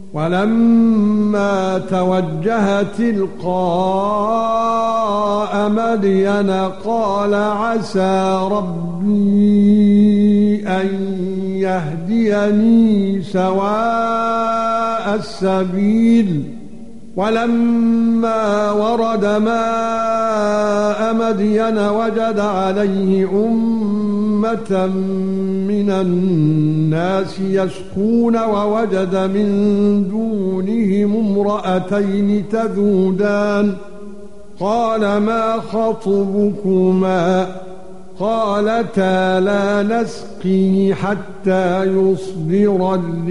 ولما توجه تلقاء مدين قال عسى ربي أن يهديني سواء السبيل ولما ورد ماء مدين وجد عليه أمة من الناس يسقون ووجد من دونهم امرأتين تذودان قال ما خطبكما قالتا لا نسقي حتى يصدر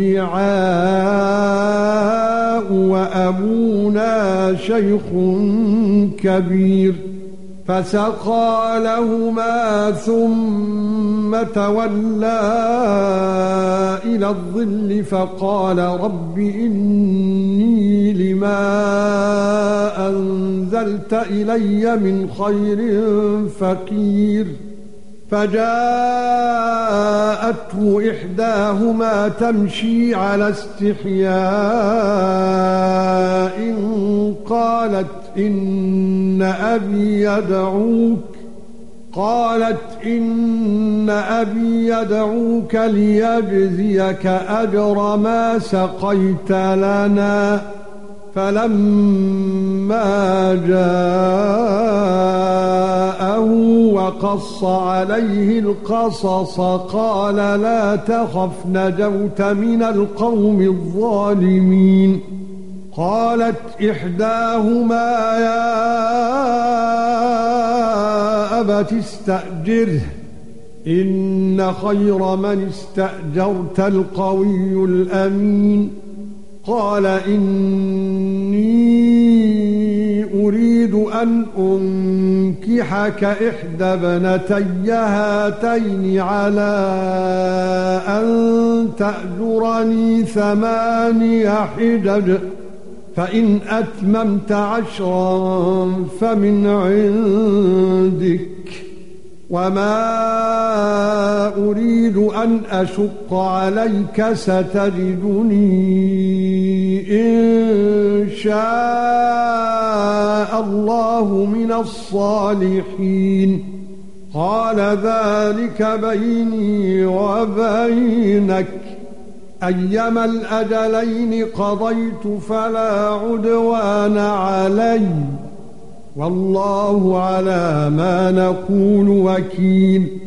الرعاء وأبونا شيخ كبير فسقى لهما ثم تولى إلى الظل فقال رب إني لما أنزلت إلي من خير فقير فجاءته إحداهما تمشي على استحياء قالت إن أبي يدعوك ليجزيك أجر ما سقيت لنا فلما جاءه وقص عليه القصص قال لا تخف نجوت من القوم الظالمين قالت إحداهما يا أبت استأجره إن خير من استأجرت القوي الأمين قال إني أريد أن أنكحك إحدى ابنتي هاتين على أن تأجرني 8 حجج فإن أتممت 10 فمن عندك وما أريد أن أشق عليك ستجدني إن شاء الله من الصالحين قال ذلك بيني وبينك أيما الأجلين قضيت فلا عدوان علي والله على ما نقول وكيل